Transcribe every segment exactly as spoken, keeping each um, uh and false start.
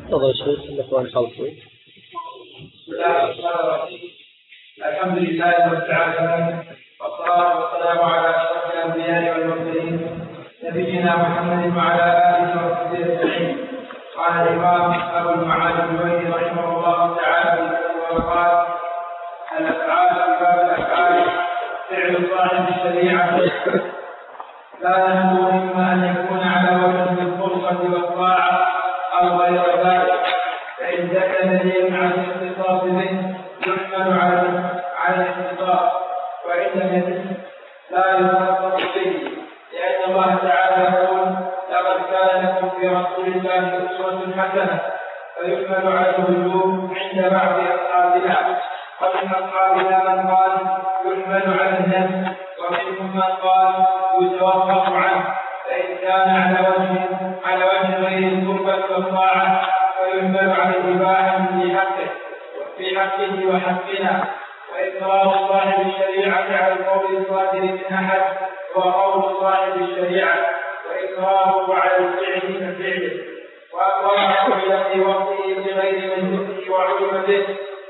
تفضل شيخ الإخوان خلصوا. بسم الله الرحمن الرحيم. الحمد لله رب العالمين، والصلاة والسلام على أشرف الأنبياء والمرسلين نبينا محمد وعلى آله وصحبه أجمعين. قال الإمام أبو المعالي الجويني رحمه الله تعالى وقال: الأفعال في باب الأفعال فعل صاحب الشريعة لا يخلو إما أن يكون على وجه القربة والطاعة أو غير ذلك، فإن جاء دليل على الاختصاص به يحمل على على الاختصاص، وإن لم يكن لا يختص به، لأن الله تعالى يقول: لقد كان لكم في رسول الله أسوة حسنة، فيحمل على الوجوب عند بعض أصحابنا، ومن أصحابنا من قال يحمل على النفس، ومنهم من قال يتوقف عنه، فإن كان على وجه على وجه غير القربة والطاعة فيحمل على الإباحة في حقه في حقه وحقنا. وإقرار صاحب الشريعة على القول الصادر من أحد هو قول صاحب الشريعة، وإقراره على الفعل كفعله، وأقراره في وقته بغير من وعلم به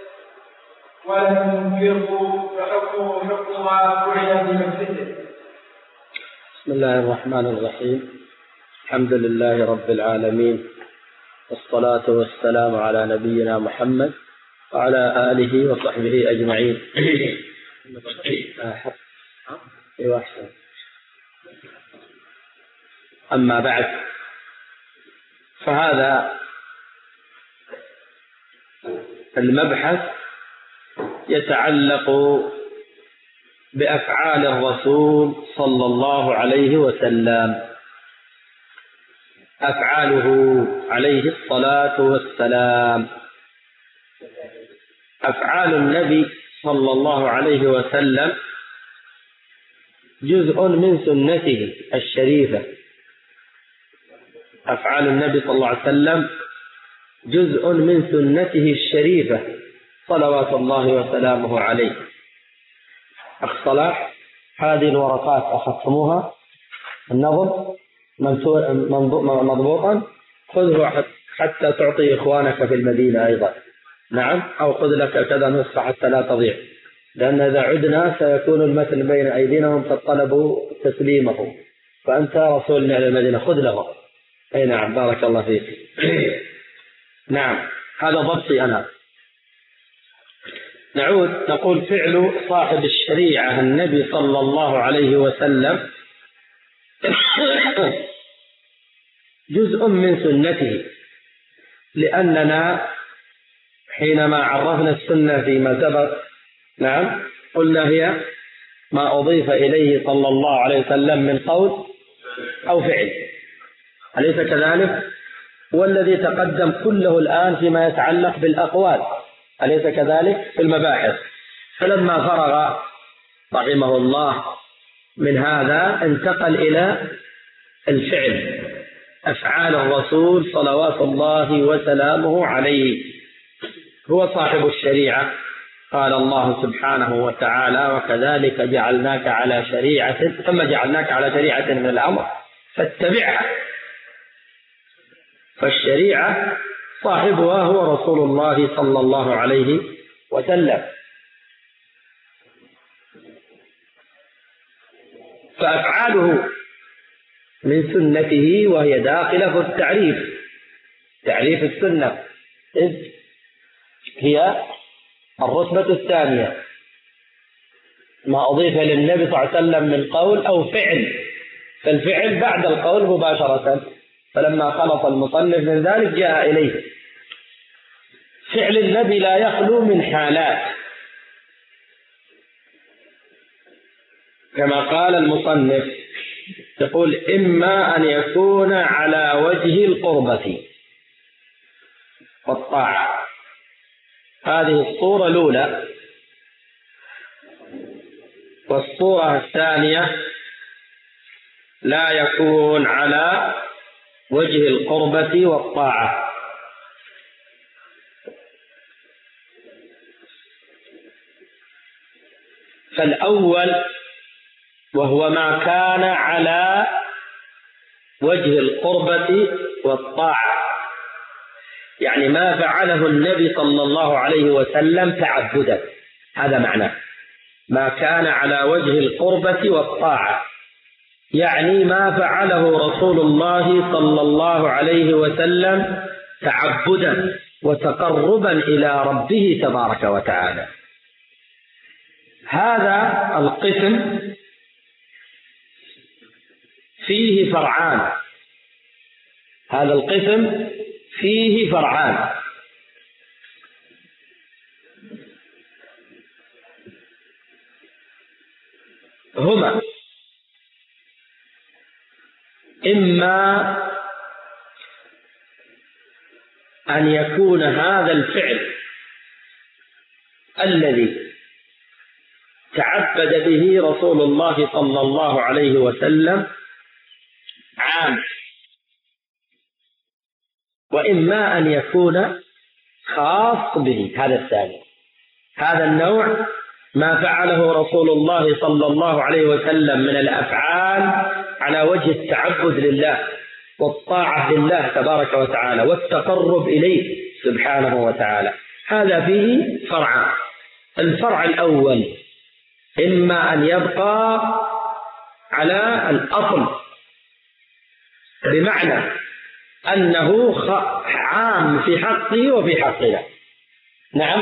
ولم ينكره فحكمه حكم ما فعل بمثله. بسم الله الرحمن الرحيم. الحمد لله رب العالمين، والصلاة والسلام على نبينا محمد وعلى آله وصحبه أجمعين. أما بعد، فهذا المبحث يتعلق بأفعال الرسول صلى الله عليه وسلم، أفعاله عليه الصلاة والسلام. أفعال النبي صلى الله عليه وسلم جزء من سنته الشريفة. أفعال النبي صلى الله عليه وسلم جزء من سنته الشريفة صلوات الله وسلامه عليه. أخ صلاح، هذه الورقات أخذتموها النظم مضبوطا، خذه حتى تعطي إخوانك في المدينة أيضا. نعم، أو خذ لك كذا نسخة حتى لا تضيع، لأن إذا عدنا سيكون المثل بين أيدينا وهم قد طلبوا تسليمه، فأنت رسولنا إلى المدينة، خذ له. أي نعم، بارك الله فيك. نعم، هذا ضبطي أنا. نعود نقول: فعل صاحب الشريعة النبي صلى الله عليه وسلم جزء من سنته، لأننا حينما عرفنا السنة فيما سبق، نعم، قلنا هي ما أضيف إليه صلى الله عليه وسلم من قول أو فعل، أليس كذلك؟ والذي تقدم كله الآن فيما يتعلق بالأقوال، أليس كذلك؟ في المباحث. فلما فرغ رحمه الله من هذا انتقل إلى الفعل، أفعال الرسول صلوات الله وسلامه عليه. هو صاحب الشريعة، قال الله سبحانه وتعالى: وكذلك جعلناك على شريعة ثم جعلناك على شريعة من الأمر فاتبعها. فالشريعة صاحبها هو رسول الله صلى الله عليه وسلم. فأفعاله من سنته، وهي داخلة في التعريف، تعريف السنة، إذ هي الرتبة الثانية، ما أضيف للنبي صلى الله عليه وسلم من قول أو فعل، فالفعل بعد القول مباشرة، فلما خلط المصنف من ذلك جاء إليه. فعل النبي لا يخلو من حالات، كما قال المصنف، يقول: إما أن يكون على وجه القربة والطاعة، هذه الصورة الأولى. والصورة الثانية لا يكون على وجه القربة والطاعة. فالأول وهو ما كان على وجه القربة والطاعة، يعني ما فعله النبي صلى الله عليه وسلم تعبدا، هذا معناه ما كان على وجه القربة والطاعة، يعني ما فعله رسول الله صلى الله عليه وسلم تعبدا وتقربا إلى ربه تبارك وتعالى. هذا القسم فيه فرعان، هذا القسم فيه فرعان. هما إما أن يكون هذا الفعل الذي تعبد به رسول الله صلى الله عليه وسلم عام، وإما أن يكون خاص به، هذا الثاني. هذا النوع ما فعله رسول الله صلى الله عليه وسلم من الأفعال على وجه التعبد لله والطاعة لله تبارك وتعالى والتقرب إليه سبحانه وتعالى، هذا فيه فرعان. الفرع الأول إما أن يبقى على الأصل، بمعنى أنه عام في حقه وفي حقنا، نعم،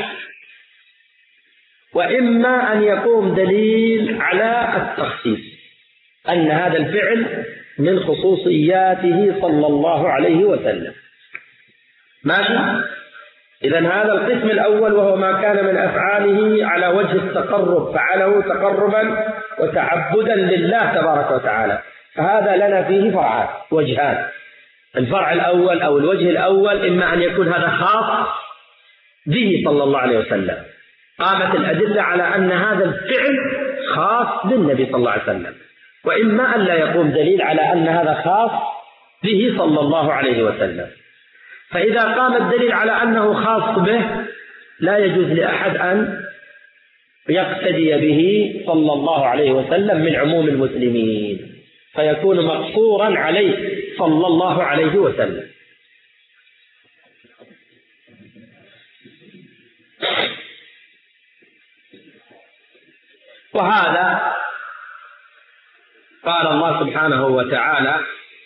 وإما أن يقوم دليل على التخصيص، أن هذا الفعل من خصوصياته صلى الله عليه وسلم. ماشي؟ إذن هذا القسم الأول وهو ما كان من أفعاله على وجه التقرب، فعله تقربا وتعبدا لله تبارك وتعالى، فهذا لنا فيه فرعان، وجهان. الفرع الأول أو الوجه الأول إما أن يكون هذا خاص به صلى الله عليه وسلم، قامت الأدلة على أن هذا الفعل خاص بالنبي صلى الله عليه وسلم، وإما أن لا يقوم دليل على أن هذا خاص به صلى الله عليه وسلم. فإذا قام الدليل على أنه خاص به لا يجوز لأحد أن يقتدي به صلى الله عليه وسلم من عموم المسلمين، فيكون مقصورا عليه صلى الله عليه وسلم. وهذا قال الله سبحانه وتعالى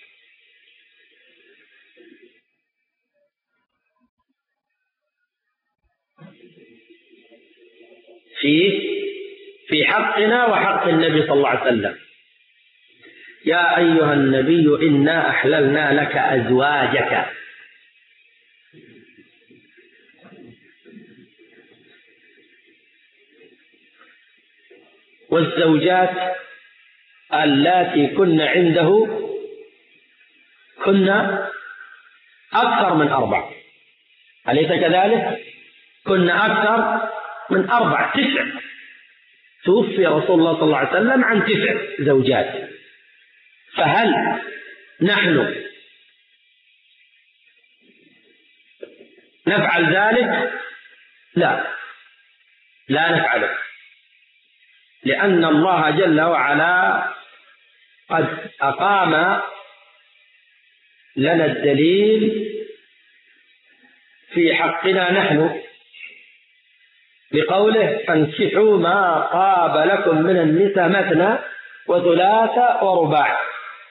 في في حقنا وحق النبي صلى الله عليه وسلم: يا أيها النبي إنا أحللنا لك أزواجك. والزوجات اللاتي كن عنده كن أكثر من أربع، أليس كذلك؟ كن أكثر من أربع، تسع. توفي رسول الله صلى الله عليه وسلم عن تسع زوجات، فهل نحن نفعل ذلك؟ لا، لا نفعله، لأن الله جل وعلا قد أقام لنا الدليل في حقنا نحن بقوله: فانكحوا ما طاب لكم من النساء مثنى وثلاث ورباع،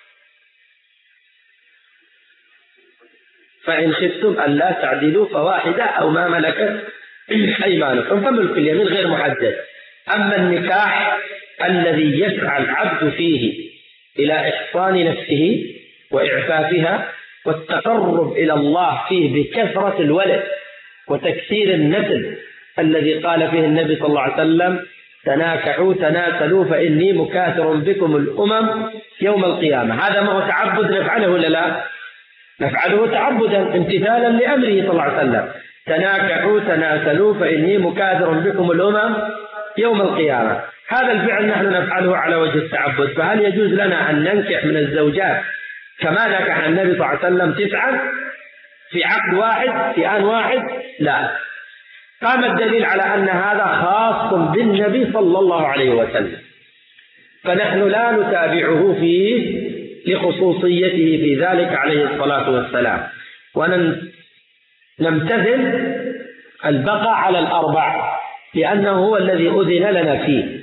فإن خفتم ألا تعدلوا فواحدة أو ما ملكت أيمانكم فملك اليمين غير محدد. أما النكاح الذي يسعى العبد فيه إلى إحصان نفسه وإعفافها والتقرب إلى الله فيه بكثرة الولد وتكثير النسل، الذي قال فيه النبي صلى الله عليه وسلم: تناكحوا تناسلوا فإني مكاثر بكم الأمم يوم القيامة. هذا ما هو تعبد نفعله ولا لا؟ نفعله تعبدا امتثالا لأمره صلى الله عليه وسلم: تناكحوا تناسلوا فإني مكاثر بكم الأمم يوم القيامة. هذا الفعل نحن نفعله على وجه التعبد، فهل يجوز لنا أن ننكح من الزوجات كما نكح النبي صلى الله عليه وسلم تسعا في عقد واحد في آن واحد؟ لا. قام الدليل على أن هذا خاص بالنبي صلى الله عليه وسلم، فنحن لا نتابعه فيه لخصوصيته في ذلك عليه الصلاة والسلام، نمتثل البقاء على الأربع لأنه هو الذي أذن لنا فيه.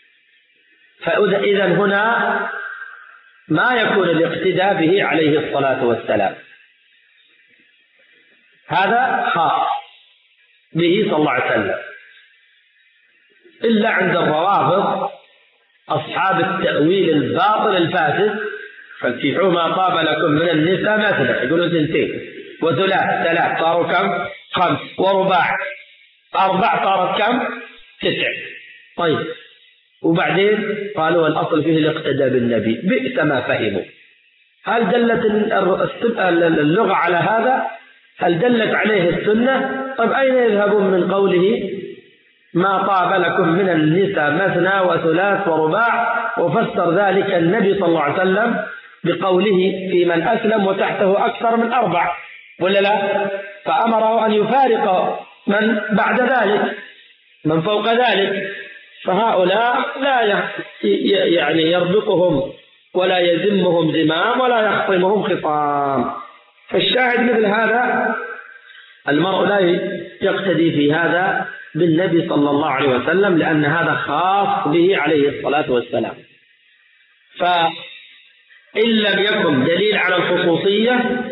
فإذا هنا ما يكون الاقتداء به عليه الصلاة والسلام، هذا خاص به صلى الله عليه وسلم، إلا عند الروافض أصحاب التأويل الباطل الفاسد، فانكحوا ما طاب لكم من النساء مثنى، يقولوا اثنتين وثلاث، ثلاث صاروا كم؟ خمس، ورباع أربع صارت كم؟ تسع. طيب وبعدين قالوا الأصل فيه الاقتداء بالنبي، بئس ما فهموا. هل دلت اللغة على هذا؟ هل دلت عليه السنة؟ طيب أين يذهبون من قوله ما طاب لكم من النساء مثنى وثلاث ورباع، وفسر ذلك النبي صلى الله عليه وسلم بقوله في من أسلم وتحته أكثر من أربع، ولا لا؟ فأمره أن يفارق من بعد ذلك، من فوق ذلك. فهؤلاء لا يعني يربطهم ولا يزمهم زمام ولا يخصمهم خصام. فالشاهد مثل هذا المرء لا يقتدي في هذا بالنبي صلى الله عليه وسلم، لأن هذا خاص به عليه الصلاة والسلام. فإن لم يكن دليل على الخصوصية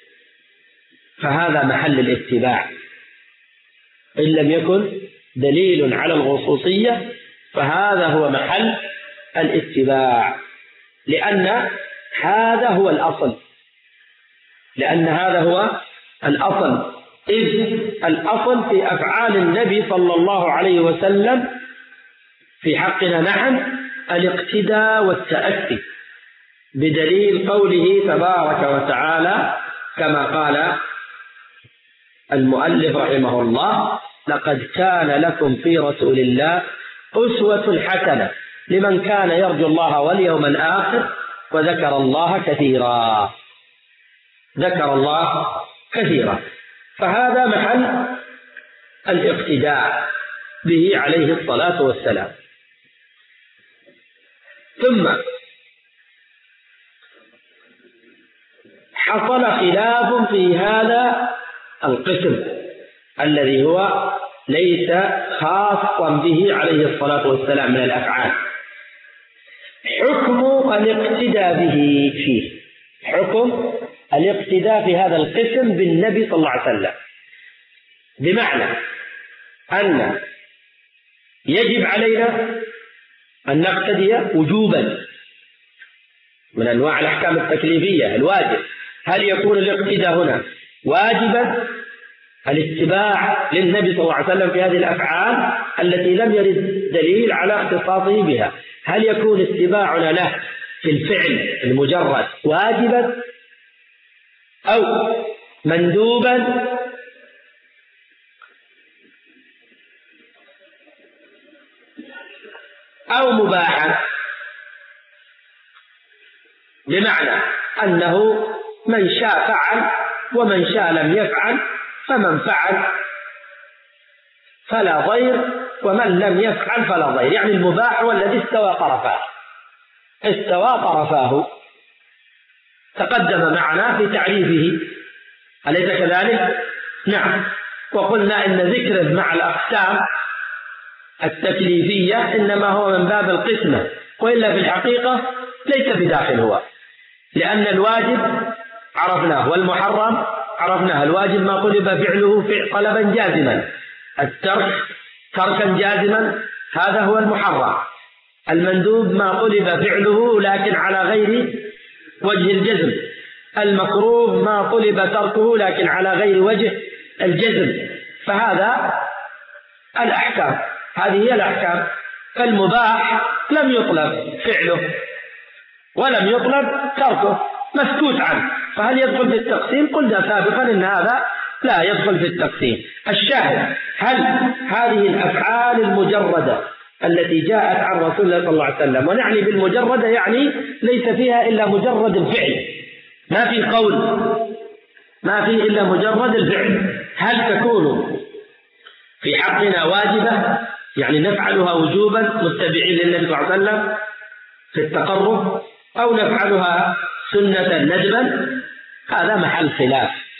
فهذا محل الاتباع. إن لم يكن دليل على الخصوصية فهذا هو محل الاتباع، لأن هذا هو الأصل، لأن هذا هو الأصل إذ الأصل في أفعال النبي صلى الله عليه وسلم في حقنا نحن الاقتداء والتأسي بدليل قوله تبارك وتعالى كما قال المؤلف رحمه الله: لقد كان لكم في رسول الله أسوة حسنة لمن كان يرجو الله واليوم الآخر وذكر الله كثيرا. ذكر الله كثيرا، فهذا محل الاقتداء به عليه الصلاة والسلام. ثم حصل خلاف في هذا القسم الذي هو ليس خاصا به عليه الصلاة والسلام من الأفعال. حكم الاقتداء به فيه، حكم الاقتداء في هذا القسم بالنبي صلى الله عليه وسلم، بمعنى أن يجب علينا أن نقتدي وجوبا من أنواع الأحكام التكليفية الواجب. هل يكون الاقتداء هنا واجبا الاتباع للنبي صلى الله عليه وسلم في هذه الأفعال التي لم يرد دليل على اختصاصه بها؟ هل يكون اتباعنا له في الفعل المجرد واجبا أو مندوبا أو مباحا؟ بمعنى أنه من شاء فعل ومن شاء لم يفعل، فمن فعل فلا ضير ومن لم يفعل فلا ضير. يعني المباح هو الذي استوى طرفاه، استوى طرفاه تقدم معنا في تعريفه، أليس كذلك؟ نعم. وقلنا إن ذكره مع الأقسام التكليفية إنما هو من باب القسمة، وإلا في الحقيقة ليس بداخل هو، لأن الواجب عرفناه والمحرم عرفناه. الواجب ما طلب فعله طلبا جازما، الترك تركا جازما، هذا هو المحرم. المندوب ما طلب فعله لكن على غير وجه الجزم. المكروه ما طلب تركه لكن على غير وجه الجزم. فهذا الأحكام، هذه هي الأحكام. فالمباح لم يطلب فعله ولم يطلب تركه، مسكوت عنه، فهل يدخل في التقسيم؟ قلنا سابقا إن هذا لا يدخل في التقسيم. الشاهد: هل هذه الأفعال المجردة التي جاءت عن رسول الله صلى الله عليه وسلم، ونعني بالمجردة يعني ليس فيها إلا مجرد الفعل، ما في قول، ما في إلا مجرد الفعل، هل تكون في حقنا واجبة يعني نفعلها وجوبا متبعين للنبي صلى الله عليه وسلم في التقرب، أو نفعلها سنة ندبا؟ هذا محل خلاف.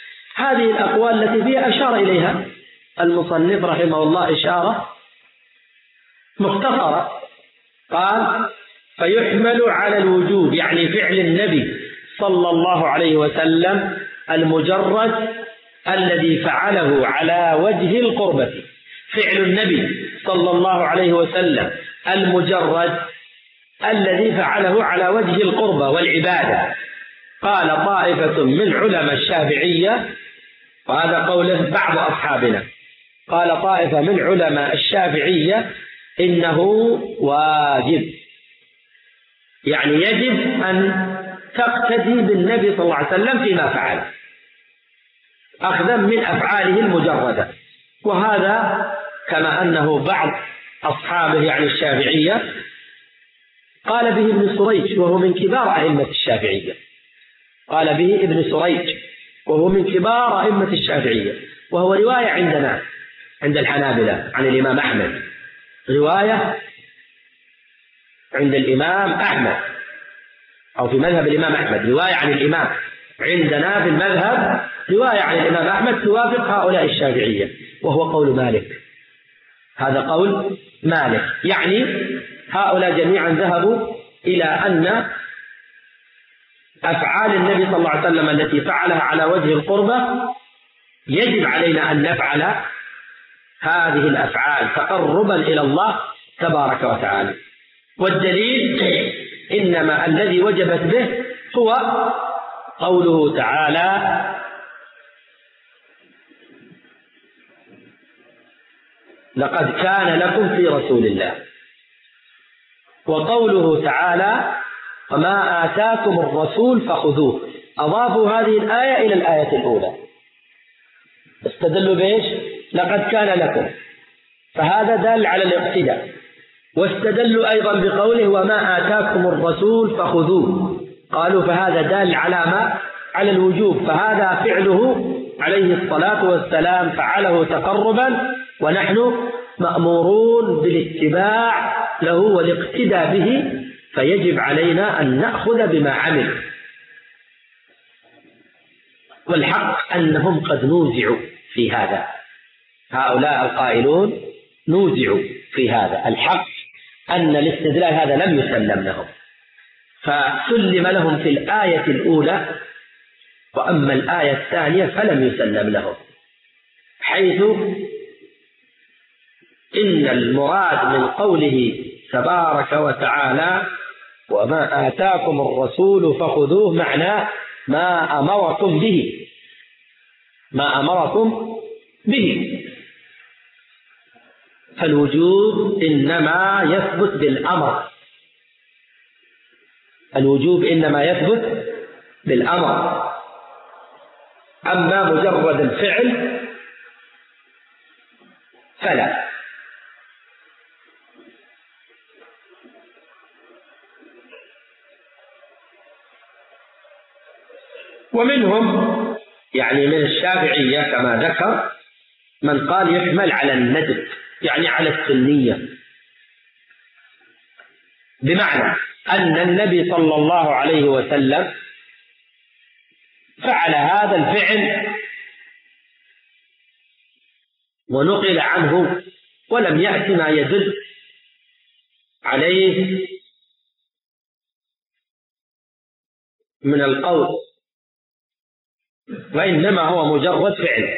هذه الأقوال التي فيها أشار إليها المصنف رحمه الله إشارة مختصرة. قال: فيحمل على الوجوب، يعني فعل النبي صلى الله عليه وسلم المجرد الذي فعله على وجه القربة. فعل النبي صلى الله عليه وسلم المجرد الذي فعله على وجه القربة والعبادة. قال طائفة من علماء الشافعية، وهذا قوله بعض أصحابنا، قال طائفة من علماء الشافعية إنه واجب، يعني يجب أن تقتدي بالنبي صلى الله عليه وسلم فيما فعل أخذا من أفعاله المجردة. وهذا كما أنه بعض أصحابه يعني الشافعية قال به ابن سريج وهو من كبار أئمة الشافعية، قال به ابن سريج وهو من كبار أئمة الشافعية، وهو رواية عندنا عند الحنابلة عن الإمام أحمد، رواية عند الإمام أحمد أو في مذهب الإمام أحمد، رواية عن الإمام عندنا في المذهب، رواية عن الإمام أحمد توافق هؤلاء الشافعية، وهو قول مالك. هذا قول مالك، يعني هؤلاء جميعا ذهبوا إلى أن أفعال النبي صلى الله عليه وسلم التي فعلها على وجه القربة يجب علينا أن نفعل هذه الأفعال تقربا إلى الله تبارك وتعالى. والدليل إنما الذي وجبت به هو قوله تعالى: لقد كان لكم في رسول الله، وقوله تعالى: وما آتاكم الرسول فخذوه. أضافوا هذه الآية إلى الآية الأولى، استدلوا بإيش؟ لقد كان لكم، فهذا دل على الاقتداء. واستدلوا أيضا بقوله: وما آتاكم الرسول فخذوه، قالوا فهذا دل على ما؟ على الوجوب، فهذا فعله عليه الصلاة والسلام فعله تقربا، ونحن مأمورون بالاتباع له والاقتداء به، فيجب علينا أن نأخذ بما عمل. والحق أنهم قد نوزعوا في هذا، هؤلاء القائلون نوزعوا في هذا. الحق أن الاستدلال هذا لم يسلم لهم، فسلم لهم في الآية الأولى، وأما الآية الثانية فلم يسلم لهم، حيث إن المراد من قوله تبارك وتعالى: وما آتاكم الرسول فخذوه، معناه ما أمركم به، ما أمركم به. فالوجوب إنما يثبت بالأمر، الوجوب إنما يثبت بالأمر، أما مجرد الفعل فلا. ومنهم يعني من الشافعية كما ذكر من قال يحمل على الندب، يعني على السنية، بمعنى أن النبي صلى الله عليه وسلم فعل هذا الفعل ونقل عنه ولم يأت ما يدل عليه من القول، وإنما هو مجرد فعل،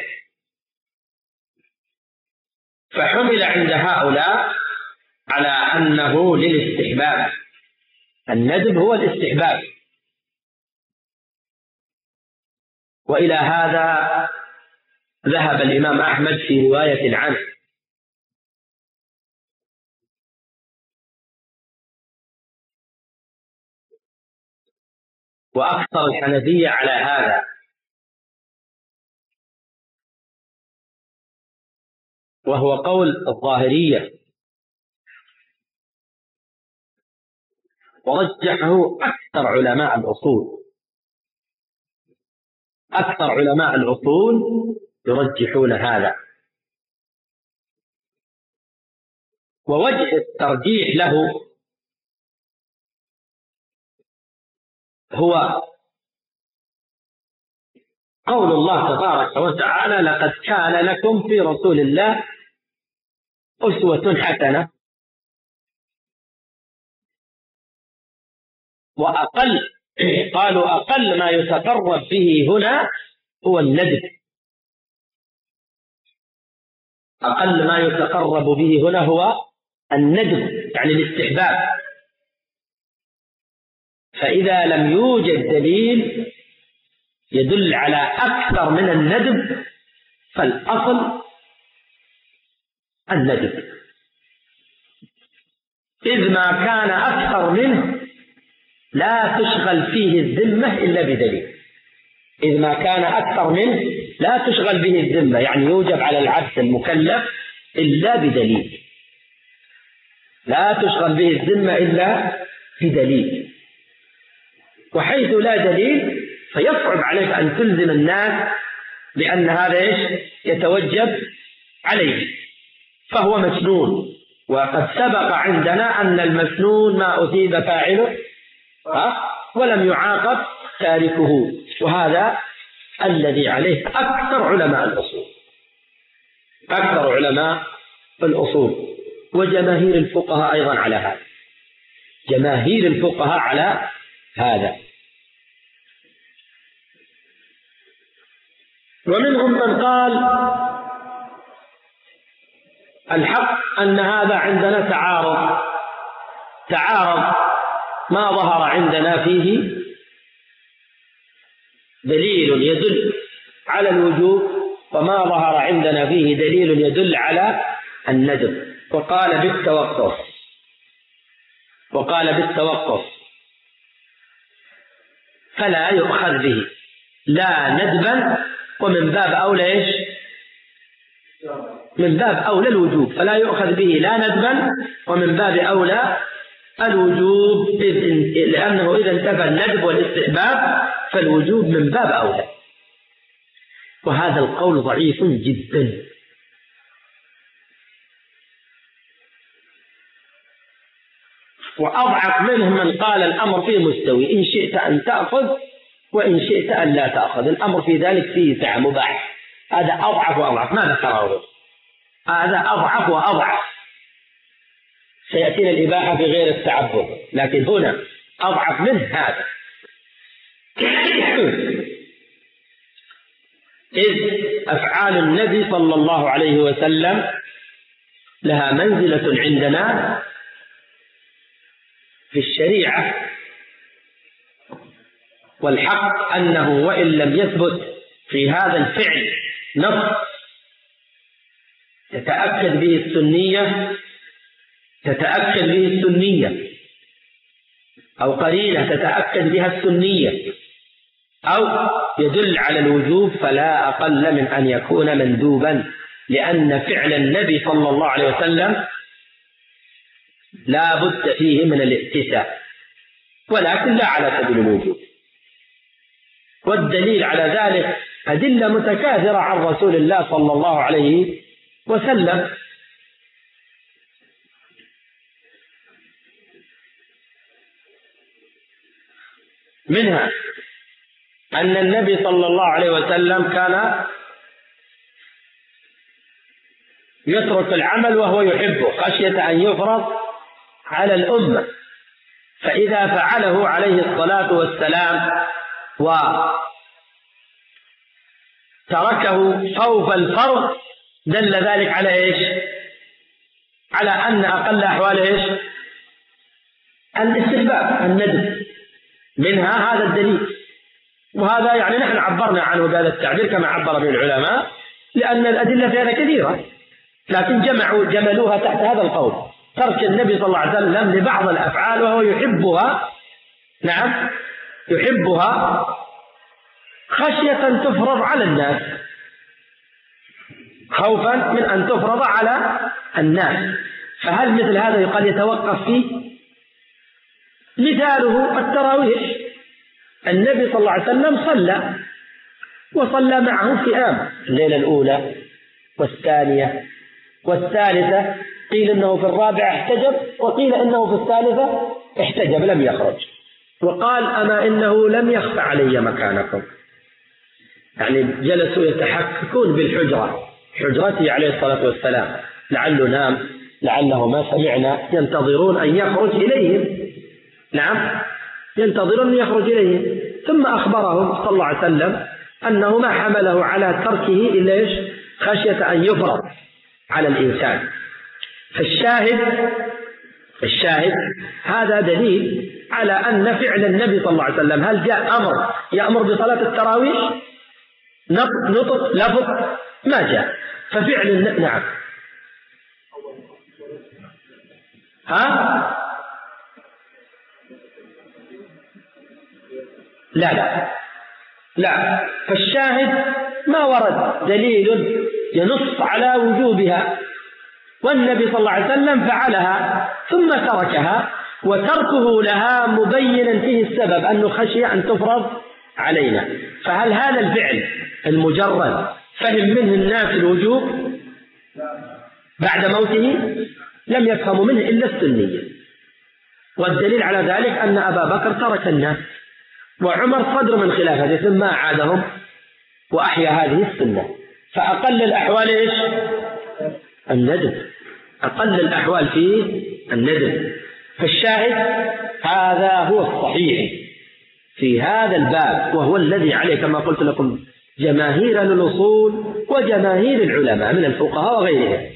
فحمل عند هؤلاء على أنه للاستحباب. الندب هو الاستحباب، وإلى هذا ذهب الإمام أحمد في رواية عنه. وأكثر الحنفية على هذا، وهو قول الظاهرية، ورجحه أكثر علماء الأصول. أكثر علماء الأصول يرجحون هذا، ووجه الترجيح له هو قول الله تبارك وتعالى: لقد كان لكم في رسول الله أسوة حسنة. وأقل قالوا أقل ما يتقرب به هنا هو الندب، أقل ما يتقرب به هنا هو الندب، يعني الاستحباب. فإذا لم يوجد دليل يدل على أكثر من الندب فالأصل الندب، إذ ما كان أكثر منه لا تشغل فيه الذمة إلا بدليل. إذ ما كان أكثر منه لا تشغل به الذمة، يعني يوجب على العبد المكلف إلا بدليل، لا تشغل به الذمة إلا بدليل. وحيث لا دليل فيصعب عليك أن تلزم الناس بأن هذا إيش يتوجب عليه، فهو مسنون. وقد سبق عندنا أن المسنون ما أثيب فاعله ولم يعاقب تاركه، وهذا الذي عليه أكثر علماء الأصول، أكثر علماء الأصول وجماهير الفقهاء أيضا على هذا، جماهير الفقهاء على هذا. ومنهم من قال الحق أن هذا عندنا تعارض، تعارض ما ظهر عندنا فيه دليل يدل على الوجوب وما ظهر عندنا فيه دليل يدل على الندب، وقال بالتوقف وقال بالتوقف فلا يؤخذ به لا ندبا، ومن باب أولى إيش من باب أولى الوجوب، فلا يؤخذ به لا ندبا ومن باب أولى الوجوب، لأنه إذا انتفى الندب والاستحباب فالوجوب من باب أولى. وهذا القول ضعيف جدا، وأضعف منه من قال الأمر فيه مستوي، إن شئت أن تأخذ وإن شئت أن لا تأخذ، الأمر في ذلك فيه سعة مباح. هذا أضعف وأضعف، ما ذكره، هذا أضعف وأضعف. سيأتينا الإباحة في غير التعبد، لكن هنا أضعف من هذا. إذ أفعال النبي صلى الله عليه وسلم لها منزلة عندنا في الشريعة، والحق أنه وإن لم يثبت في هذا الفعل نص تتأكد به السنية تتأكد به السنية أو قرينة تتأكد بها السنية أو يدل على الوجوب، فلا أقل من أن يكون مندوبا، لأن فعل النبي صلى الله عليه وسلم لا بد فيه من الائتساء، ولكن لا على سبيل الوجوب. والدليل على ذلك أدلة متكاثرة عن رسول الله صلى الله عليه وسلم. منها أن النبي صلى الله عليه وسلم كان يترك العمل وهو يحبه خشية أن يفرض على الأمة، فإذا فعله عليه الصلاة والسلام وتركه خوف الفرض دل ذلك على إيش؟ على أن أقل أحوال إيش؟ الاستحباب، الندب. منها هذا الدليل، وهذا يعني نحن عبرنا عنه بهذا التعبير كما عبر به العلماء، لأن الأدلة في هذا كثيرة، لكن جمعوا جملوها تحت هذا القول: ترك النبي صلى الله عليه وسلم لبعض الأفعال وهو يحبها، نعم يحبها خشية تفرض على الناس، خوفا من أن تفرض على الناس. فهل مثل هذا يقال يتوقف فيه؟ مثاله التراويح، النبي صلى الله عليه وسلم صلى وصلى معه فئام، الليلة الأولى والثانية والثالثة، قيل إنه في الرابعة احتجب، وقيل إنه في الثالثة احتجب لم يخرج، وقال: أما إنه لم يخف علي مكانكم، يعني جلسوا يتحككون بالحجرة، حجرته عليه الصلاة والسلام، لعله نام، لعله ما سمعنا، ينتظرون أن يخرج إليهم. نعم، ينتظرون أن يخرج إليهم. ثم أخبرهم صلى الله عليه وسلم أنه ما حمله على تركه إلا إيش؟ خشية أن يفرض على الإنسان. فالشاهد الشاهد هذا دليل على أن فعل النبي صلى الله عليه وسلم، هل جاء أمر يأمر بصلاة التراويح نطق لفظ؟ ما جاء. ففعل النبي نعم ها لا لا لا فالشاهد ما ورد دليل ينص على وجوبها، والنبي صلى الله عليه وسلم فعلها ثم تركها، وتركه لها مبينا فيه السبب أنه خشي أن تفرض علينا. فهل هذا الفعل المجرد فهم منه الناس الوجوب بعد موته؟ لم يفهموا منه إلا السنية. والدليل على ذلك أن أبا بكر ترك الناس، وعمر صدر من خلافته ثم أعادهم وأحيا هذه السنة. فأقل الأحوال إيش؟ الندب، أقل الأحوال فيه الندب. فالشاهد هذا هو الصحيح في هذا الباب، وهو الذي عليه كما قلت لكم جماهير الأصول وجماهير العلماء من الفقهاء وغيرهم.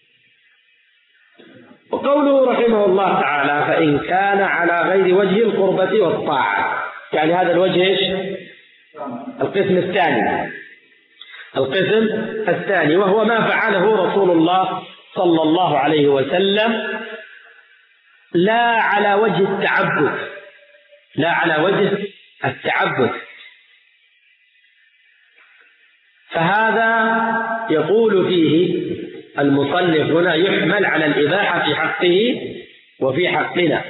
وقوله رحمه الله تعالى: فإن كان على غير وجه القربة والطاعة، يعني هذا الوجه إيش؟ القسم الثاني القسم الثاني وهو ما فعله رسول الله صلى الله عليه وسلم لا على وجه التعبد، لا على وجه التعبد. فهذا يقول فيه المصنف هنا يحمل على الإباحة في حقه وفي حقنا.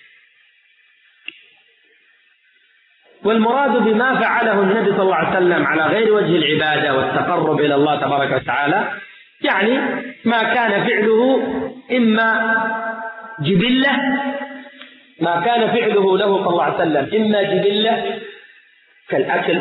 والمراد بما فعله النبي صلى الله عليه وسلم على غير وجه العبادة والتقرب إلى الله تبارك وتعالى، يعني ما كان فعله إما جبلة، ما كان فعله له صلى الله عليه وسلم إما جبلة كالأكل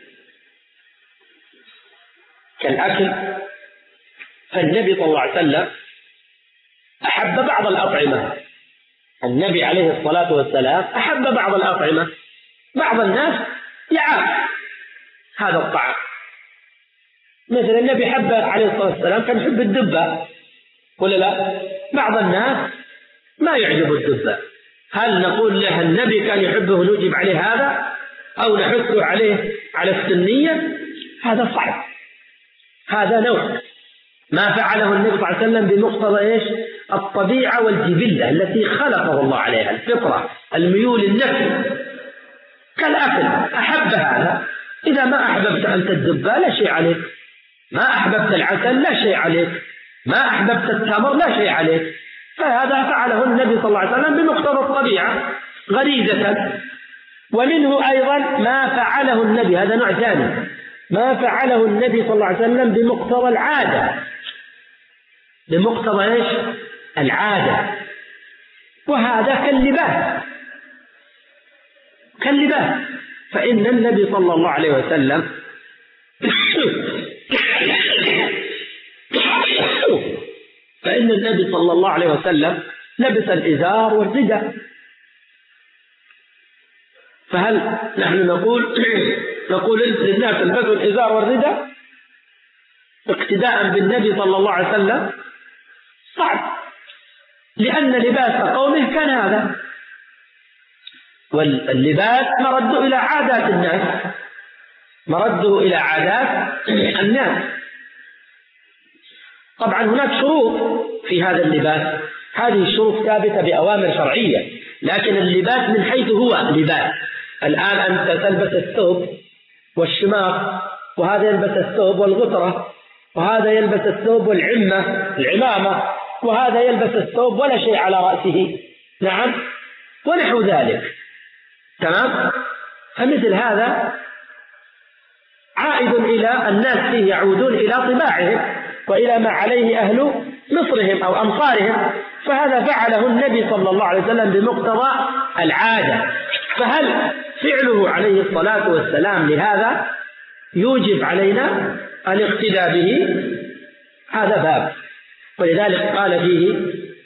كالأكل فالنبي صلى الله عليه وسلم أحب بعض الأطعمة. النبي عليه الصلاة والسلام أحب بعض الأطعمة. بعض الناس يعاف هذا الطعام، مثلا النبي حب عليه الصلاة والسلام كان يحب الدبة ولا لا؟ بعض الناس ما يعجب الدبة. هل نقول له النبي كان يحبه نجيب عليه هذا، أو نحثه عليه على السنية؟ هذا صعب. هذا نوع ما فعله النبي صلى الله عليه وسلم بمقتضى إيش؟ الطبيعة والجبلة التي خلقه الله عليها، الفطرة، الميول النفس كالأكل. أحب هذا. إذا ما أحببت أنت الدبة لا شيء عليك، ما أحببت العسل لا شيء عليك، ما أحببت التمر لا شيء عليك. فهذا فعله النبي صلى الله عليه وسلم بمقتضى الطبيعة غريزة. ومنه أيضا ما فعله النبي، هذا نوع ثاني، ما فعله النبي صلى الله عليه وسلم بمقتضى العادة، بمقتضى إيش؟ العادة. وهذا كاللباس كاللباس فإن النبي صلى الله عليه وسلم فإن النبي صلى الله عليه وسلم لبس الإزار والرداء. فهل نحن نقول نقول للناس البسوا الإزار والرداء اقتداء بالنبي صلى الله عليه وسلم؟ صعب، لأن لباس قومه كان هذا، واللباس مرده إلى عادات الناس، مرده إلى عادات الناس. طبعا هناك شروط في هذا اللباس، هذه الشروط ثابتة بأوامر شرعية، لكن اللباس من حيث هو لباس. الآن أنت تلبس الثوب والشماغ، وهذا يلبس الثوب والغترة، وهذا يلبس الثوب والعمة العمامة، وهذا يلبس الثوب ولا شيء على رأسه، نعم، ونحو ذلك، تمام. فمثل هذا عائد إلى الناس فيه، يعودون إلى طباعهم وإلى ما عليه أهل مصرهم أو أمصارهم. فهذا فعله النبي صلى الله عليه وسلم بمقتضى العادة. فهل فعله عليه الصلاة والسلام لهذا؟ يوجب علينا الاقتداء به هذا باب. ولذلك قال فيه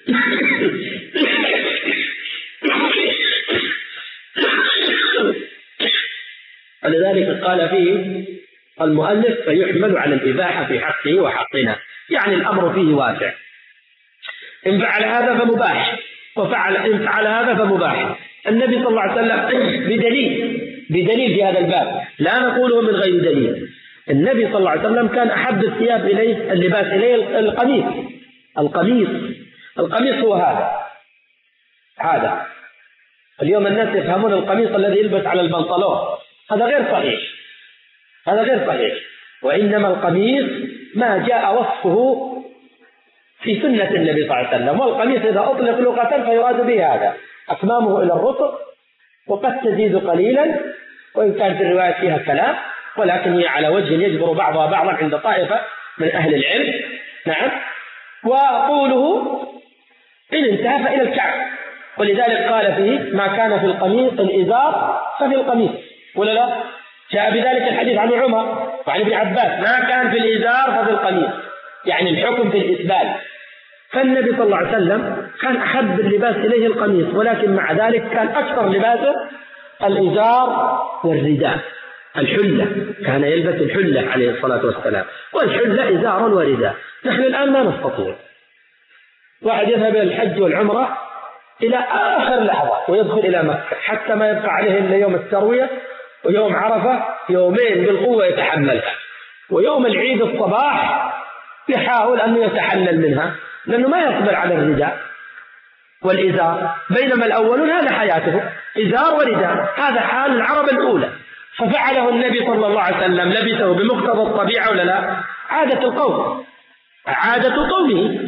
ولذلك قال فيه المؤلف فيحمل على الإباحة في حقه وحقنا، يعني الأمر فيه واسع، إن فعل هذا فمباح، وفعل إن فعل هذا فمباح. النبي صلى الله عليه وسلم بدليل بدليل في هذا الباب، لا نقوله من غير دليل. النبي صلى الله عليه وسلم كان أحب الثياب إليه اللباس إليه القميص. القميص القميص هو هذا هذا اليوم الناس يفهمون القميص الذي يلبس على البنطلون، هذا غير صحيح، هذا غير صحيح. وإنما القميص ما جاء وصفه في سنة النبي صلى الله عليه وسلم. والقميص إذا أطلق لغة فيراد به هذا، أكمامه إلى الرفق، وقد تزيد قليلا وإن كان في الرواية فيها كلام، ولكن هي على وجه يجبر بعضها بعضا عند طائفة من أهل العلم. نعم. وطوله إن انتهى فإلى الكعب، ولذلك قال فيه ما كان في القميص الإزار ففي القميص، ولا لا؟ جاء بذلك الحديث عن عمر وعن ابن عباس ما كان في الإزار ففي القميص، يعني الحكم في الإسبال. فالنبي صلى الله عليه وسلم كان أحب اللباس إليه القميص، ولكن مع ذلك كان أكثر لباسه الإزار والرداء، الحلة، كان يلبس الحلة عليه الصلاة والسلام، والحلة إزار ورداء. نحن الآن ما نستطيع، واحد يذهب إلى الحج والعمرة إلى آخر لحظة ويدخل إلى مكة حتى ما يبقى عليه إلا يوم التروية ويوم عرفة، يومين بالقوة يتحملها، ويوم العيد الصباح يحاول أن يتحلل منها لأنه ما يقبل على الرداء والإزار. بينما الأولون هذا حياته إزار ورداء، هذا حال العرب الأولى، ففعله النبي صلى الله عليه وسلم، لبسه بمقتضى الطبيعة ولا لا؟ عادة القوم، عادة قومه.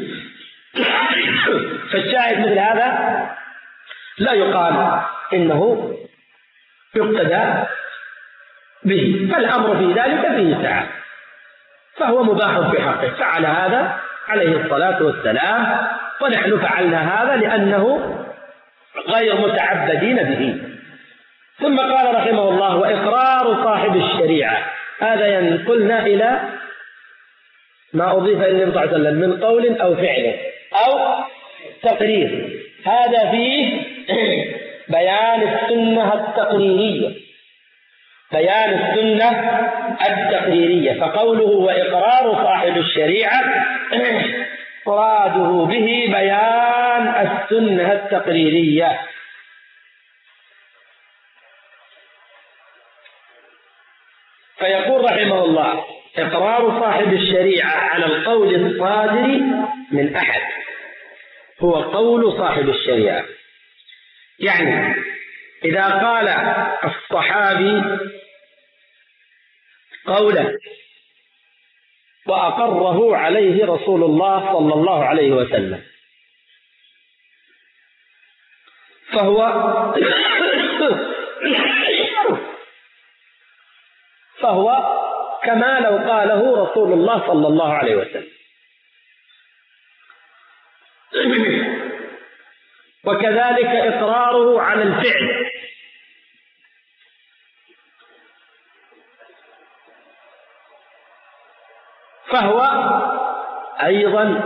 فالشاهد مثل هذا لا يقال إنه يقتدى به، فالأمر في ذلك فيه سعة، فهو مباح في حقه. فعل هذا عليه الصلاة والسلام، ونحن فعلنا هذا لأنه غير متعبدين به. ثم قال رحمه الله وإقرار صاحب الشريعة، هذا ينقلنا إلى ما أضيف إلى النبي صلى الله عليه وسلم من قول أو فعل أو تقرير. هذا فيه بيان السنة التقريرية، بيان السنة التقريرية. فقوله وإقرار صاحب الشريعة مراده به بيان السنة التقريرية. فيقول رحمه الله إقرار صاحب الشريعة على القول الصادر من أحد، هو قول صاحب الشريعة. يعني إذا قال الصحابي قولا وأقره عليه رسول الله صلى الله عليه وسلم، فهو فهو كما لو قاله رسول الله صلى الله عليه وسلم. وكذلك إقراره على الفعل، فهو أيضا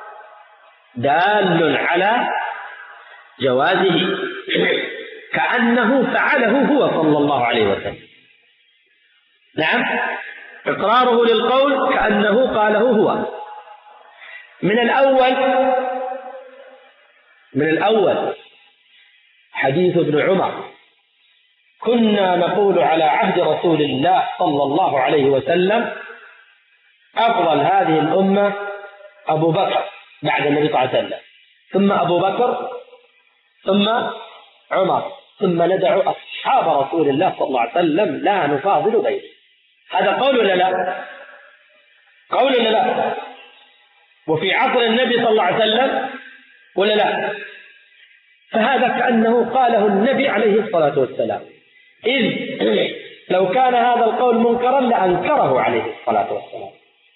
دال على جوازه، كأنه فعله هو صلى الله عليه وسلم. نعم، إقراره للقول كأنه قاله هو. من الأول من الأول حديث ابن عمر كنا نقول على عهد رسول الله صلى الله عليه وسلم أفضل هذه الأمة أبو بكر بعد النبي صلى الله عليه وسلم، ثم أبو بكر، ثم عمر، ثم ندعو أصحاب رسول الله صلى الله عليه وسلم لا نفاضل غيره. هذا قول ولا لا؟ قول ولا لا؟ وفي عصر النبي صلى الله عليه وسلم ولا لا؟ فهذا كأنه قاله النبي عليه الصلاة والسلام، إذ لو كان هذا القول منكرا لأنكره عليه الصلاة والسلام.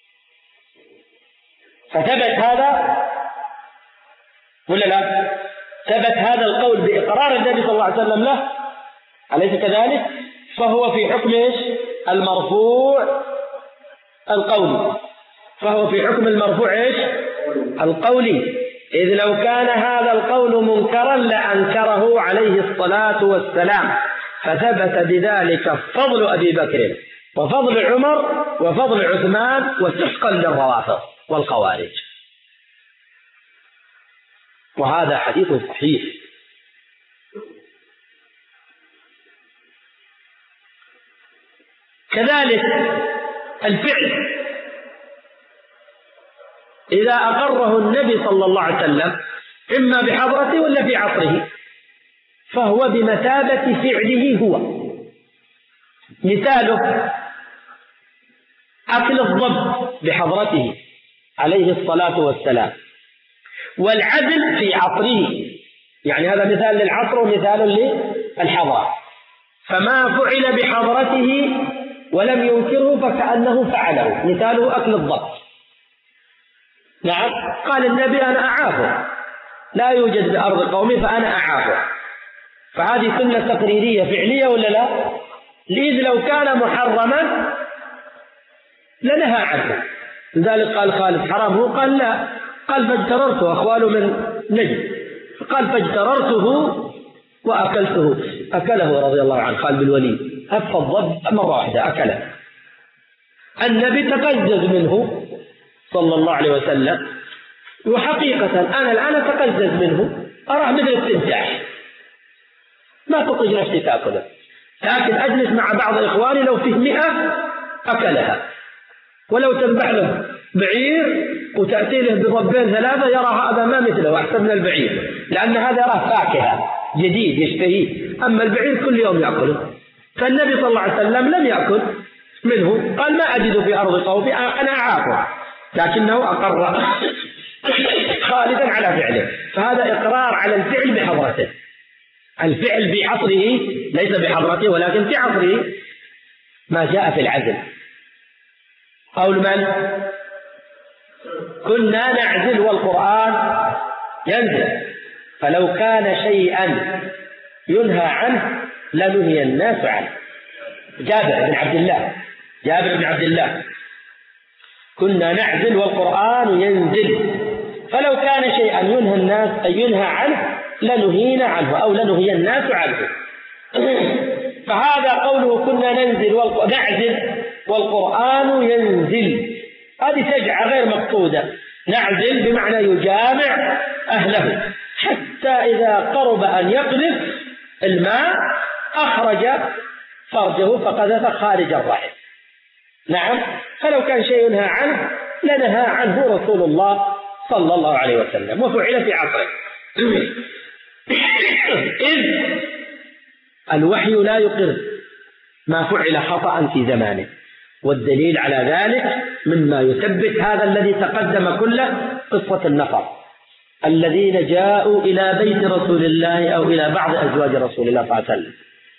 فثبت هذا ولا لا؟ ثبت هذا القول بإقرار النبي صلى الله عليه وسلم له، أليس كذلك؟ فهو في حكم إيش؟ المرفوع القولي، فهو في حكم المرفوع إيش؟ القولي، إذ لو كان هذا القول منكرا لأنكره عليه الصلاة والسلام، فثبت بذلك فضل أبي بكر وفضل عمر وفضل عثمان وسحقا للروافض والخوارج. وهذا حديث صحيح. كذلك الفعل إذا أقره النبي صلى الله عليه وسلم إما بحضرته ولا في عصره فهو بمثابة فعله هو. مثاله أكل الضب بحضرته عليه الصلاة والسلام، والعدل في عصره، يعني هذا مثال للعصر ومثال للحضرة. فما فعل بحضرته ولم ينكره فكأنه فعله، مثاله أكل الضب. نعم، قال النبي أنا أعافه، لا يوجد بأرض قومي فأنا أعافه، فهذه سنة تقريرية فعلية ولا لا؟ لذ لو كان محرما لنهى عنه، لذلك قال خالد حرام، هو قال لا، قال فاجتررته، أخواله من نجد، قال فاجتررته وأكلته، أكله رضي الله عنه خالد الوليد، هف الضب مرة واحدة أكله. النبي تقزز منه صلى الله عليه وسلم، وحقيقة أنا الآن أتقزز منه، أراه مثل التمساح، ما تطج نفسي تأكله، لكن أجلس مع بعض إخواني لو فيه مئة أكلها، ولو تنبح له بعير وتأتي له بضبين ثلاثة يرى هذا ما مثله أحسن من البعير، لأن هذا يراه فاكهة جديد يشتهيه، أما البعير كل يوم يأكله. فالنبي صلى الله عليه وسلم لم يأكل منه، قال ما أجد في أرض قومي أنا أعافه، لكنه أقر خالدا على فعله، فهذا إقرار على الفعل بحضرته. الفعل بعصره ليس بحضرته ولكن في عصره. ما جاء في العزل قول من؟ كنا نعزل والقرآن ينزل، فلو كان شيئا ينهى عنه لنهي الناس عنه. جابر بن عبد الله جابر بن عبد الله كنا نعزل والقرآن ينزل، فلو كان شيئا ينهى الناس أي ينهى عنه لنهينا عنه أو لنهي الناس عنه. فهذا قوله كنا ننزل والق... نعزل والقرآن ينزل، هذه سجعة غير مقصودة. نعزل بمعنى يجامع أهله، حتى إذا قرب أن يقذف الماء أخرج فرجه فقذف خارج الرحم. نعم، فلو كان شيء ينهى عنه لنهى عنه رسول الله صلى الله عليه وسلم، وفعل في عصره. إذ الوحي لا يقر ما فعل خطأ في زمانه، والدليل على ذلك مما يثبت هذا الذي تقدم كله قصة النفر الذين جاءوا إلى بيت رسول الله أو إلى بعض أزواج رسول الله صلى الله عليه وسلم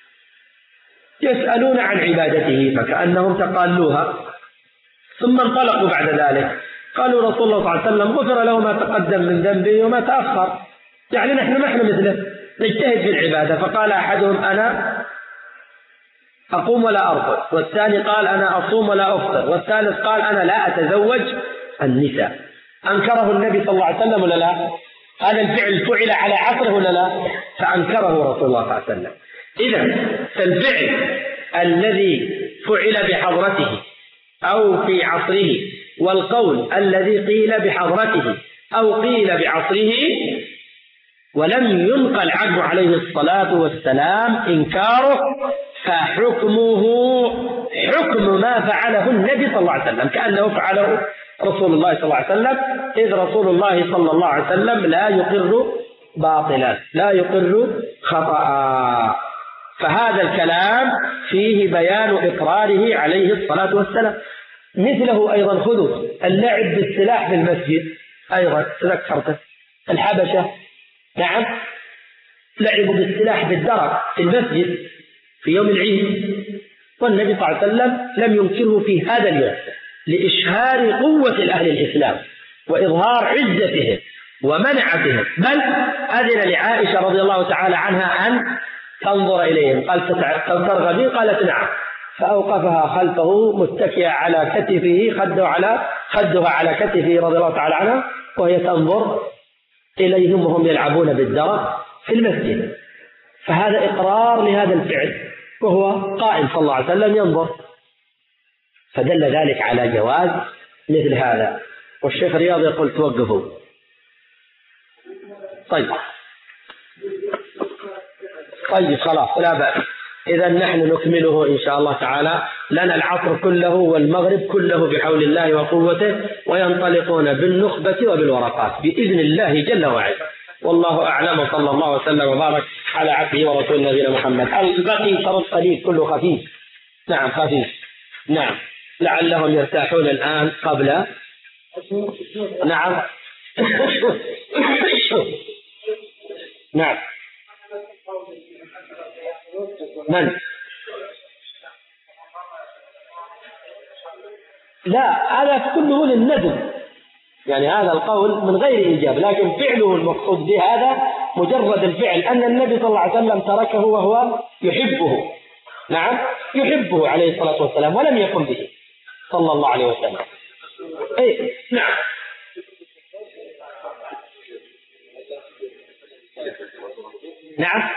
يسألون عن عبادته فكأنهم تقالوها، ثم انطلقوا بعد ذلك قالوا رسول الله صلى الله عليه وسلم غفر له ما تقدم من ذنبه وما تأخر، يعني نحن ما احنا مثله نجتهد في العبادة. فقال أحدهم أنا أقوم ولا أرقد، والثاني قال أنا أصوم ولا أفطر، والثالث قال أنا لا أتزوج النساء. أنكره النبي صلى الله عليه وسلم ولا لا؟ هذا الفعل فعل على عصره ولا لا؟ فأنكره رسول الله صلى الله عليه وسلم. إذا فالفعل الذي فعل بحضرته أو في عصره، والقول الذي قيل بحضرته أو قيل بعصره ولم ينقل عنه عليه الصلاة والسلام إنكاره، فحكمه حكم ما فعله النبي صلى الله عليه وسلم، كأنه فعله رسول الله صلى الله عليه وسلم، إذ رسول الله صلى الله عليه وسلم لا يقر باطلا، لا يقر خطأ. فهذا الكلام فيه بيان إقراره عليه الصلاة والسلام. مثله أيضا خذوا اللعب بالسلاح في المسجد، أيضا تذكرته الحبشة، نعم لعبوا بالسلاح بالدرق في المسجد في يوم العيد، والنبي صلى الله عليه وسلم لم ينكره في هذا اليوم لإشهار قوة الأهل الإسلام وإظهار عزتهم ومنعتهم، بل أذن لعائشة رضي الله تعالى عنها أن تنظر إليهم، قال ترغبين؟ قالت نعم، فأوقفها خلفه متكئا على كتفه، خده على خدها على كتفه رضي الله تعالى عنها، وهي تنظر إليهم وهم يلعبون بالدرع في المسجد. فهذا إقرار لهذا الفعل، وهو قائم صلى الله عليه وسلم ينظر، فدل ذلك على جواز مثل هذا. والشيخ رياض يقول توقفوا. طيب طيب خلاص لا بأس. إذا نحن نكمله إن شاء الله تعالى، لنا العصر كله والمغرب كله بحول الله وقوته، وينطلقون بالنخبة وبالورقات بإذن الله جل وعلا. والله أعلم، صلى الله وسلم وبارك على عبده ورسول نبينا محمد. البقي ترى القليل كله خفيف. نعم خفيف. نعم لعلهم يرتاحون الآن قبل. نعم نعم من؟ لا هذا كله للندم، يعني هذا القول من غير إيجاب، لكن فعله المقصود بهذا مجرد الفعل، أن النبي صلى الله عليه وسلم تركه وهو يحبه. نعم يحبه عليه الصلاة والسلام ولم يقم به صلى الله عليه وسلم. أي نعم. نعم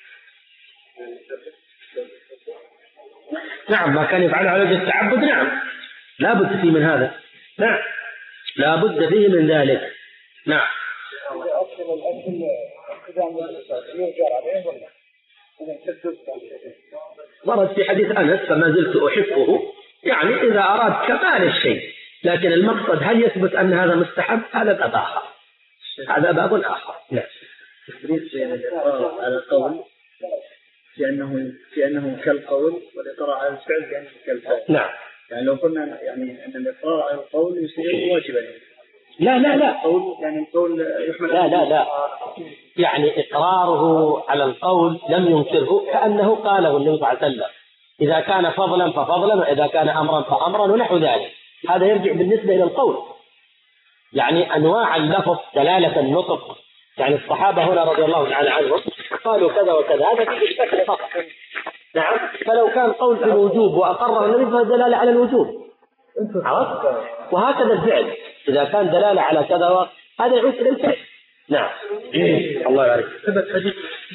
نعم ما كان يفعله على وجه التعبد. نعم لا بد فيه من هذا. نعم لا بد فيه من ذلك. نعم ورد في حديث أنس فما زلت أحبه، يعني إذا أراد كمال الشيء، لكن المقصد هل يثبت أن هذا مستحب؟ هذا باب آخر، هذا باب آخر. نعم على القول في أنه في أنه كالقول، والإقرار على الفعل بأنه كالفعل. نعم يعني لو قلنا يعني أن الإقرار على القول يصير واجبا. لا لا لا القول يعني القول يحمل. لا لا لا يعني إقراره على القول لم ينكره، كأنه قاله النبي صلى الله عليه وسلم، إذا كان فضلا ففضلا، وإذا كان أمرا فأمرا، ونحو ذلك. هذا يرجع بالنسبة إلى القول، يعني أنواع اللفظ دلالة النطق. يعني الصحابة هنا رضي الله تعالى عنهم قالوا كذا وكذا، هذا في الشكل فقط. نعم فلو كان قول في الوجوب وأقره النبي فدلالة على الوجوب، وهكذا الفعل إذا كان دلالة على كذا هذا يعود إلى الفعل. نعم الله يبارك. ثبت حديث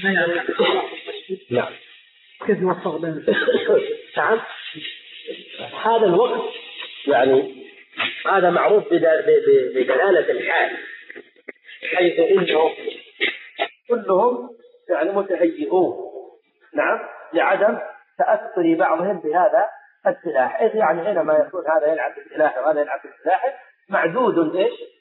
نعم كيف يوفق بين نعم هذا الوقت، يعني هذا معروف بدلالة الحال، حيث إنه كلهم يعني متهيئون. نعم لعدم تأثر بعضهم بهذا السلاح، إذ يعني حينما يكون هذا يلعب بالسلاح وهذا يلعب بالسلاح معدود إيش